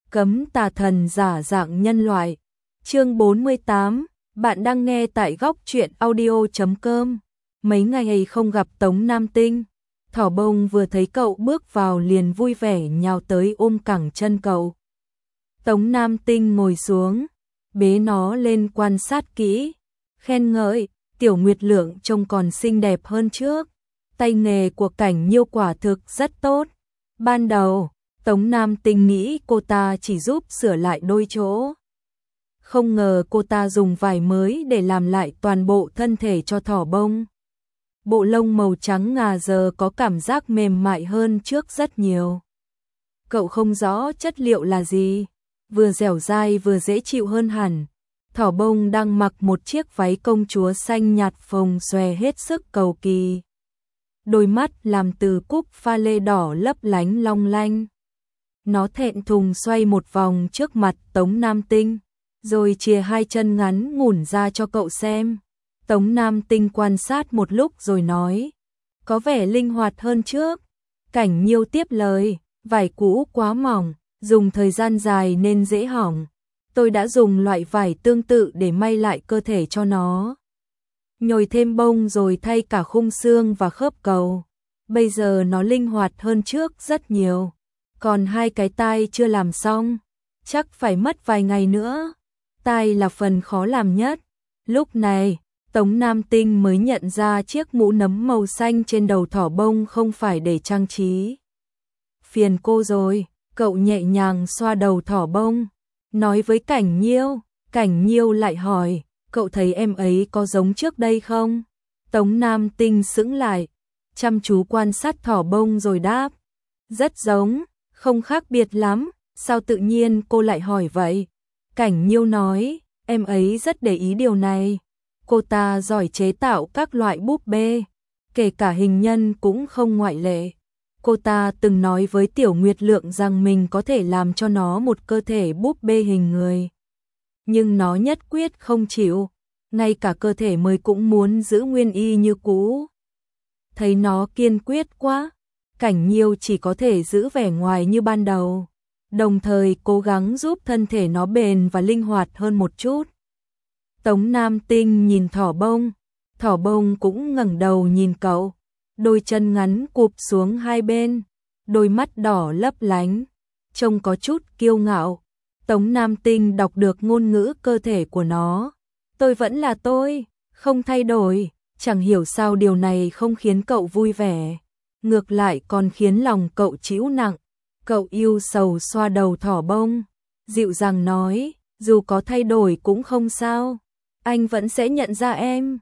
Cấm tà thần giả dạng nhân loại. Chương 48, bạn đang nghe tại góc truyện audio.com. Mấy ngày không gặp Tống Nam Tinh, Thỏ Bông vừa thấy cậu bước vào liền vui vẻ nhào tới ôm cẳng chân cậu. Tống Nam Tinh ngồi xuống, bế nó lên quan sát kỹ, khen ngợi, Tiểu Nguyệt Lượng trông còn xinh đẹp hơn trước. Tay nghề của Cảnh Nhiêu quả thực rất tốt. Ban đầu, Tống Nam Tinh nghĩ cô ta chỉ giúp sửa lại đôi chỗ. Không ngờ cô ta dùng vải mới để làm lại toàn bộ thân thể cho Thỏ Bông. Bộ lông màu trắng ngà giờ có cảm giác mềm mại hơn trước rất nhiều. Cậu không rõ chất liệu là gì, vừa dẻo dai vừa dễ chịu hơn hẳn. Thỏ Bông đang mặc một chiếc váy công chúa xanh nhạt phồng xòe hết sức cầu kỳ. Đôi mắt làm từ cúc pha lê đỏ lấp lánh long lanh. Nó thẹn thùng xoay một vòng trước mặt Tống Nam Tinh, rồi chìa hai chân ngắn ngủn ra cho cậu xem. Tống Nam Tinh quan sát một lúc rồi nói, có vẻ linh hoạt hơn trước. Cảnh Nhiêu tiếp lời, vải cũ quá mỏng, dùng thời gian dài nên dễ hỏng. Tôi đã dùng loại vải tương tự để may lại cơ thể cho nó. Nhồi thêm bông rồi thay cả khung xương và khớp cầu. Bây giờ nó linh hoạt hơn trước rất nhiều. Còn hai cái tai chưa làm xong, chắc phải mất vài ngày nữa. Tai là phần khó làm nhất. Lúc này, Tống Nam Tinh mới nhận ra chiếc mũ nấm màu xanh trên đầu Thỏ Bông không phải để trang trí. Phiền cô rồi, cậu nhẹ nhàng xoa đầu Thỏ Bông, nói với Cảnh Nhiêu. Cảnh Nhiêu lại hỏi, cậu thấy em ấy có giống trước đây không? Tống Nam Tinh sững lại, chăm chú quan sát Thỏ Bông rồi đáp, rất giống, không khác biệt lắm. Sao tự nhiên cô lại hỏi vậy? Cảnh Nhiêu nói, em ấy rất để ý điều này. Cô ta giỏi chế tạo các loại búp bê, kể cả hình nhân cũng không ngoại lệ. Cô ta từng nói với Tiểu Nguyệt Lượng rằng mình có thể làm cho nó một cơ thể búp bê hình người. Nhưng nó nhất quyết không chịu, ngay cả cơ thể mới cũng muốn giữ nguyên y như cũ. Thấy nó kiên quyết quá, Cảnh Nhiêu chỉ có thể giữ vẻ ngoài như ban đầu, đồng thời cố gắng giúp thân thể nó bền và linh hoạt hơn một chút. Tống Nam Tinh nhìn Thỏ Bông cũng ngẩng đầu nhìn cậu, đôi chân ngắn cụp xuống hai bên, đôi mắt đỏ lấp lánh, trông có chút kiêu ngạo. Tống Nam Tinh đọc được ngôn ngữ cơ thể của nó. Tôi vẫn là tôi, không thay đổi. Chẳng hiểu sao điều này không khiến cậu vui vẻ, ngược lại còn khiến lòng cậu trĩu nặng. Cậu yêu sầu xoa đầu Thỏ Bông, dịu dàng nói, dù có thay đổi cũng không sao, anh vẫn sẽ nhận ra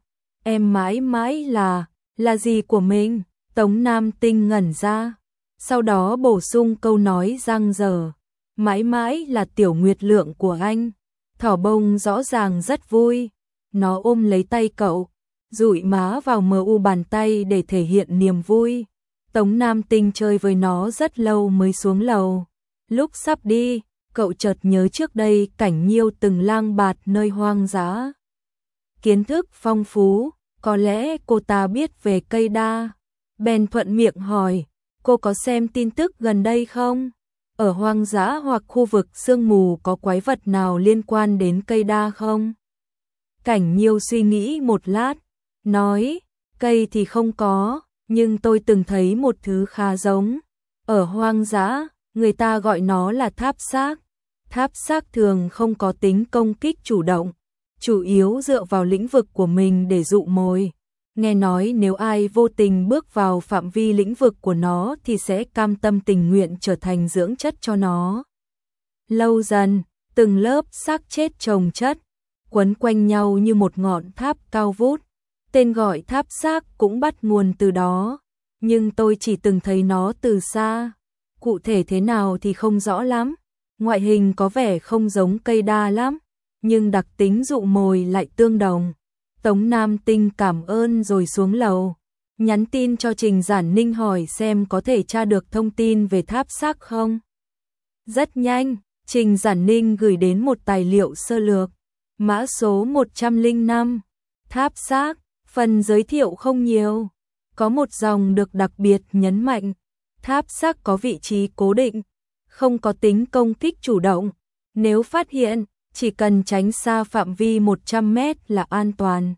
em mãi mãi là gì của mình. Tống Nam Tinh ngẩn ra, sau đó bổ sung câu nói dang dở, mãi mãi là Tiểu Nguyệt Lượng của anh. Thỏ Bông rõ ràng rất vui, nó ôm lấy tay cậu, dụi má vào mờ u bàn tay để thể hiện niềm vui. Tống Nam Tinh chơi với nó rất lâu mới xuống lầu. Lúc sắp đi, cậu chợt nhớ trước đây Cảnh Nhiêu từng lang bạt nơi hoang dã. Kiến thức phong phú, có lẽ cô ta biết về cây đa. Bèn thuận miệng hỏi, cô có xem tin tức gần đây không? Ở hoang dã hoặc khu vực sương mù có quái vật nào liên quan đến cây đa không? Cảnh Nhiêu suy nghĩ một lát, nói, cây thì không có, nhưng tôi từng thấy một thứ khá giống. Ở hoang dã, người ta gọi nó là tháp xác. Tháp xác thường không có tính công kích chủ động, chủ yếu dựa vào lĩnh vực của mình để dụ mồi. Nghe nói nếu ai vô tình bước vào phạm vi lĩnh vực của nó thì sẽ cam tâm tình nguyện trở thành dưỡng chất cho nó. Lâu dần, từng lớp xác chết chồng chất, quấn quanh nhau như một ngọn tháp cao vút. Tên gọi tháp xác cũng bắt nguồn từ đó, nhưng tôi chỉ từng thấy nó từ xa. Cụ thể thế nào thì không rõ lắm, ngoại hình có vẻ không giống cây đa lắm, nhưng đặc tính dụ mồi lại tương đồng. Tống Nam Tinh cảm ơn rồi xuống lầu, nhắn tin cho Trình Giản Ninh hỏi xem có thể tra được thông tin về tháp xác không. Rất nhanh, Trình Giản Ninh gửi đến một tài liệu sơ lược, mã số 105, tháp xác. Phần giới thiệu không nhiều, có một dòng được đặc biệt nhấn mạnh, tháp xác có vị trí cố định, không có tính công kích chủ động. Nếu phát hiện, chỉ cần tránh xa phạm vi 100 mét là an toàn.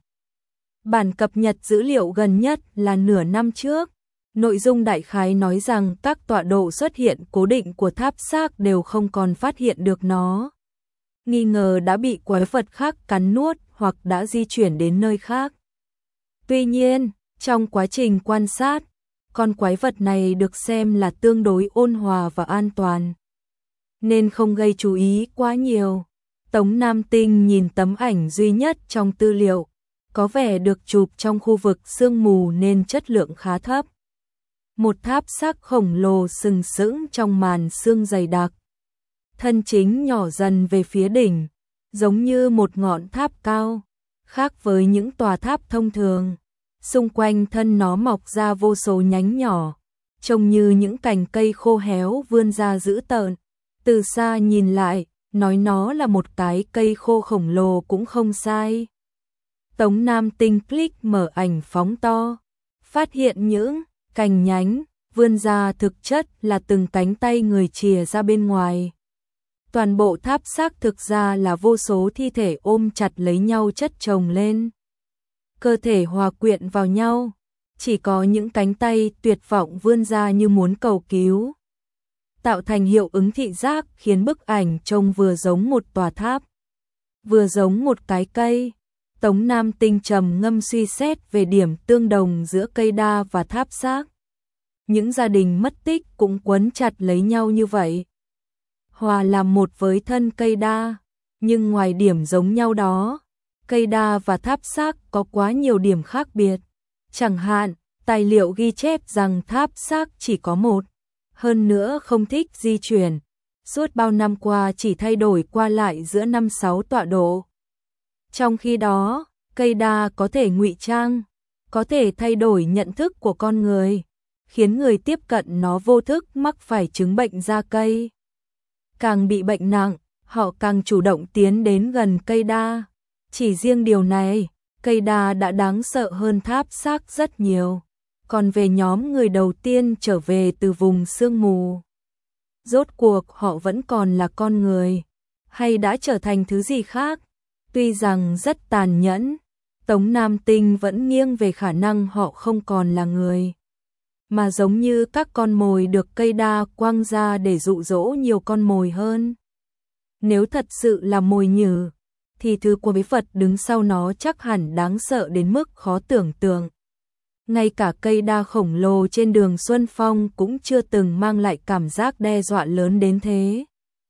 Bản cập nhật dữ liệu gần nhất là nửa năm trước. Nội dung đại khái nói rằng các tọa độ xuất hiện cố định của tháp xác đều không còn phát hiện được nó. Nghi ngờ đã bị quái vật khác cắn nuốt hoặc đã di chuyển đến nơi khác. Tuy nhiên, trong quá trình quan sát, con quái vật này được xem là tương đối ôn hòa và an toàn, nên không gây chú ý quá nhiều. Tống Nam Tinh nhìn tấm ảnh duy nhất trong tư liệu, có vẻ được chụp trong khu vực sương mù nên chất lượng khá thấp. Một tháp xác khổng lồ sừng sững trong màn sương dày đặc. Thân chính nhỏ dần về phía đỉnh, giống như một ngọn tháp cao, khác với những tòa tháp thông thường. Xung quanh thân nó mọc ra vô số nhánh nhỏ, trông như những cành cây khô héo vươn ra dữ tợn. Từ xa nhìn lại, nói nó là một cái cây khô khổng lồ cũng không sai. Tống Nam Tinh click mở ảnh phóng to, phát hiện những cành nhánh vươn ra thực chất là từng cánh tay người chìa ra bên ngoài. Toàn bộ tháp xác thực ra là vô số thi thể ôm chặt lấy nhau chất chồng lên. Cơ thể hòa quyện vào nhau, chỉ có những cánh tay tuyệt vọng vươn ra như muốn cầu cứu. Tạo thành hiệu ứng thị giác khiến bức ảnh trông vừa giống một tòa tháp, vừa giống một cái cây. Tống Nam Tinh trầm ngâm suy xét về điểm tương đồng giữa cây đa và tháp xác. Những gia đình mất tích cũng quấn chặt lấy nhau như vậy, hòa làm một với thân cây đa, nhưng ngoài điểm giống nhau đó, cây đa và tháp xác có quá nhiều điểm khác biệt. Chẳng hạn, tài liệu ghi chép rằng tháp xác chỉ có một, hơn nữa không thích di chuyển, suốt bao năm qua chỉ thay đổi qua lại giữa 5-6 tọa độ. Trong khi đó, cây đa có thể ngụy trang, có thể thay đổi nhận thức của con người, khiến người tiếp cận nó vô thức mắc phải chứng bệnh da cây. Càng bị bệnh nặng, họ càng chủ động tiến đến gần cây đa. Chỉ riêng điều này, cây đa đã đáng sợ hơn tháp xác rất nhiều. Còn về nhóm người đầu tiên trở về từ vùng sương mù, rốt cuộc họ vẫn còn là con người, hay đã trở thành thứ gì khác? Tuy rằng rất tàn nhẫn, Tống Nam Tinh vẫn nghiêng về khả năng họ không còn là người, mà giống như các con mồi được cây đa quăng ra để dụ dỗ nhiều con mồi hơn. Nếu thật sự là mồi nhử, thì thứ quái vật đứng sau nó chắc hẳn đáng sợ đến mức khó tưởng tượng. Ngay cả cây đa khổng lồ trên đường Xuân Phong cũng chưa từng mang lại cảm giác đe dọa lớn đến thế.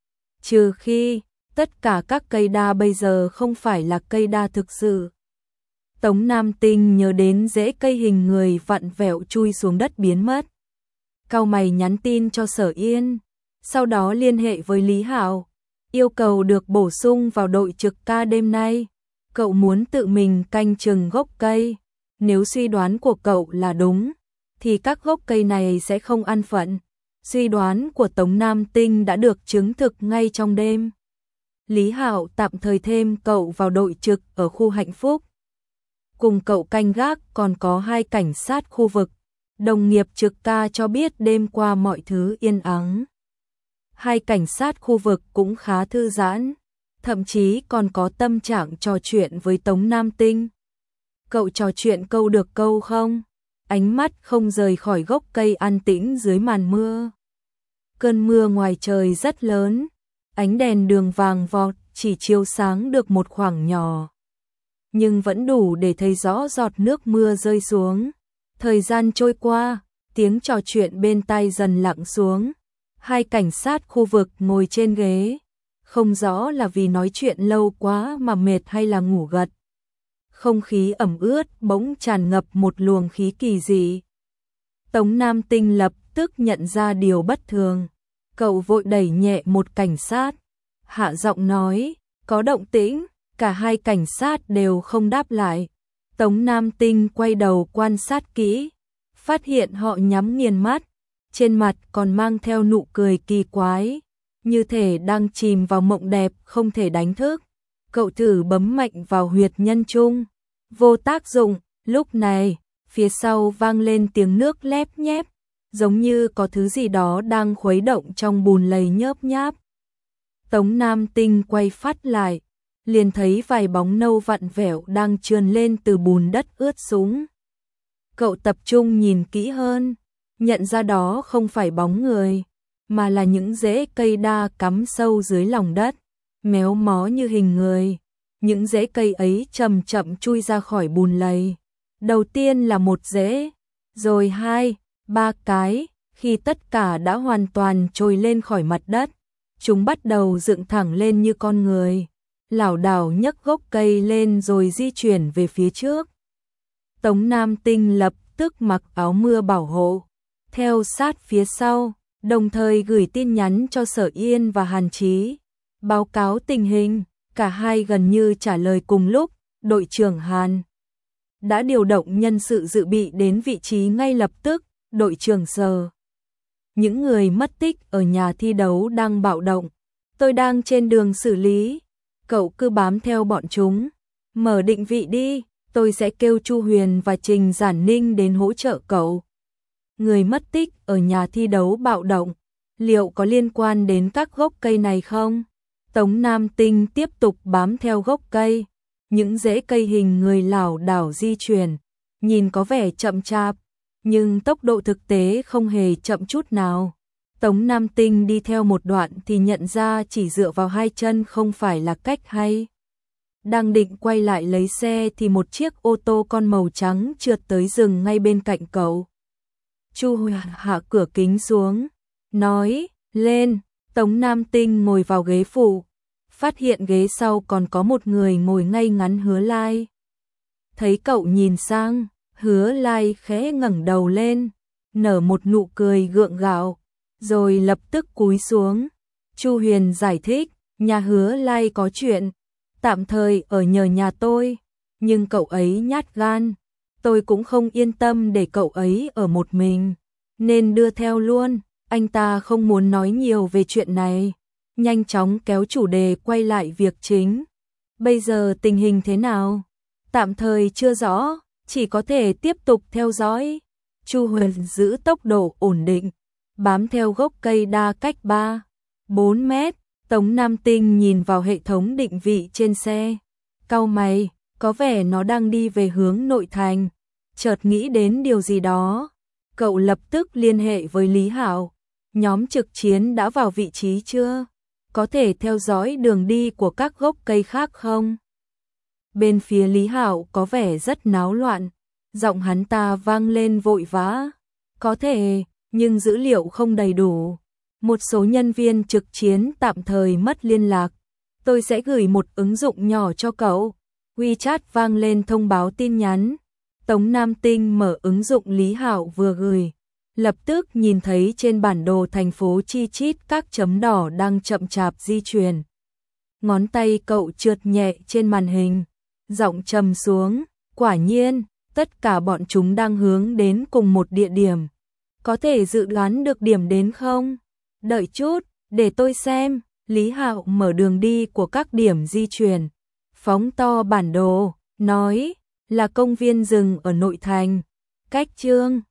Trừ khi, tất cả các cây đa bây giờ không phải là cây đa thực sự. Tống Nam Tinh nhớ đến rễ cây hình người vặn vẹo chui xuống đất biến mất. Cau mày nhắn tin cho Sở Yên, sau đó liên hệ với Lý Hạo, yêu cầu được bổ sung vào đội trực ca đêm nay. Cậu muốn tự mình canh chừng gốc cây. Nếu suy đoán của cậu là đúng, thì các gốc cây này sẽ không ăn phận. Suy đoán của Tống Nam Tinh đã được chứng thực ngay trong đêm. Lý Hạo tạm thời thêm cậu vào đội trực ở khu Hạnh Phúc. Cùng cậu canh gác còn có 2 cảnh sát khu vực. Đồng nghiệp trực ca cho biết đêm qua mọi thứ yên ắng. 2 cảnh sát khu vực cũng khá thư giãn, thậm chí còn có tâm trạng trò chuyện với Tống Nam Tinh. Cậu trò chuyện câu được câu không? Ánh mắt không rời khỏi gốc cây an tĩnh dưới màn mưa. Cơn mưa ngoài trời rất lớn, ánh đèn đường vàng vọt chỉ chiếu sáng được một khoảng nhỏ, nhưng vẫn đủ để thấy rõ giọt nước mưa rơi xuống. Thời gian trôi qua, tiếng trò chuyện bên tai dần lặng xuống. 2 cảnh sát khu vực ngồi trên ghế, không rõ là vì nói chuyện lâu quá mà mệt hay là ngủ gật. Không khí ẩm ướt bỗng tràn ngập một luồng khí kỳ dị. Tống Nam Tinh lập tức nhận ra điều bất thường. Cậu vội đẩy nhẹ một cảnh sát, hạ giọng nói, có động tĩnh. Cả 2 cảnh sát đều không đáp lại. Tống Nam Tinh quay đầu quan sát kỹ, phát hiện họ nhắm nghiền mắt, trên mặt còn mang theo nụ cười kỳ quái, như thể đang chìm vào mộng đẹp không thể đánh thức. Cậu thử bấm mạnh vào huyệt nhân trung, vô tác dụng. Lúc này, phía sau vang lên tiếng nước lép nhép, giống như có thứ gì đó đang khuấy động trong bùn lầy nhớp nháp. Tống Nam Tinh quay phát lại, liền thấy vài bóng nâu vặn vẹo đang trườn lên từ bùn đất ướt sũng. Cậu tập trung nhìn kỹ hơn, nhận ra đó không phải bóng người, mà là những rễ cây đa cắm sâu dưới lòng đất, méo mó như hình người. Những rễ cây ấy chậm chậm chui ra khỏi bùn lầy. Đầu tiên là một rễ, rồi 2, 3 cái, khi tất cả đã hoàn toàn trồi lên khỏi mặt đất, chúng bắt đầu dựng thẳng lên như con người, lảo đảo nhấc gốc cây lên rồi di chuyển về phía trước. Tống Nam Tinh lập tức mặc áo mưa bảo hộ, theo sát phía sau, đồng thời gửi tin nhắn cho Sở Yên và Hàn Chí, báo cáo tình hình. Cả hai gần như trả lời cùng lúc. Đội trưởng Hàn đã điều động nhân sự dự bị đến vị trí ngay lập tức. Đội trưởng Sở, những người mất tích ở nhà thi đấu đang bạo động, tôi đang trên đường xử lý, cậu cứ bám theo bọn chúng, mở định vị đi, tôi sẽ kêu Chu Huyền và Trình Giản Ninh đến hỗ trợ cậu. Người mất tích ở nhà thi đấu bạo động, liệu có liên quan đến các gốc cây này không? Tống Nam Tinh tiếp tục bám theo gốc cây, những rễ cây hình người lảo đảo di chuyển, nhìn có vẻ chậm chạp, nhưng tốc độ thực tế không hề chậm chút nào. Tống Nam Tinh đi theo một đoạn thì nhận ra chỉ dựa vào hai chân không phải là cách hay. Đang định quay lại lấy xe thì một chiếc ô tô con màu trắng trượt tới dừng ngay bên cạnh cậu. Chu Huyền hạ cửa kính xuống, nói, lên. Tống Nam Tinh ngồi vào ghế phụ, phát hiện ghế sau còn có một người ngồi ngay ngắn Hứa Lai. Thấy cậu nhìn sang, Hứa Lai khẽ ngẩng đầu lên, nở một nụ cười gượng gạo, rồi lập tức cúi xuống. Chu Huyền giải thích, nhà Hứa Lai có chuyện, tạm thời ở nhờ nhà tôi, nhưng cậu ấy nhát gan, tôi cũng không yên tâm để cậu ấy ở một mình, nên đưa theo luôn. Anh ta không muốn nói nhiều về chuyện này, nhanh chóng kéo chủ đề quay lại việc chính. Bây giờ tình hình thế nào? Tạm thời chưa rõ, chỉ có thể tiếp tục theo dõi. Chu Huyền giữ tốc độ ổn định, bám theo gốc cây đa cách 3, 4 mét. Tống Nam Tinh nhìn vào hệ thống định vị trên xe, cau mày, có vẻ nó đang đi về hướng nội thành. Chợt nghĩ đến điều gì đó, cậu lập tức liên hệ với Lý Hạo. Nhóm trực chiến đã vào vị trí chưa? Có thể theo dõi đường đi của các gốc cây khác không? Bên phía Lý Hạo có vẻ rất náo loạn, giọng hắn ta vang lên vội vã. Có thể, nhưng dữ liệu không đầy đủ. Một số nhân viên trực chiến tạm thời mất liên lạc. Tôi sẽ gửi một ứng dụng nhỏ cho cậu. WeChat vang lên thông báo tin nhắn. Tống Nam Tinh mở ứng dụng Lý Hạo vừa gửi, lập tức nhìn thấy trên bản đồ thành phố chi chít các chấm đỏ đang chậm chạp di chuyển. Ngón tay cậu trượt nhẹ trên màn hình, giọng trầm xuống, quả nhiên, tất cả bọn chúng đang hướng đến cùng một địa điểm. Có thể dự đoán được điểm đến không? Đợi chút, để tôi xem. Lý Hạo mở đường đi của các điểm di chuyển, phóng to bản đồ, nói là công viên rừng ở nội thành, cách Chương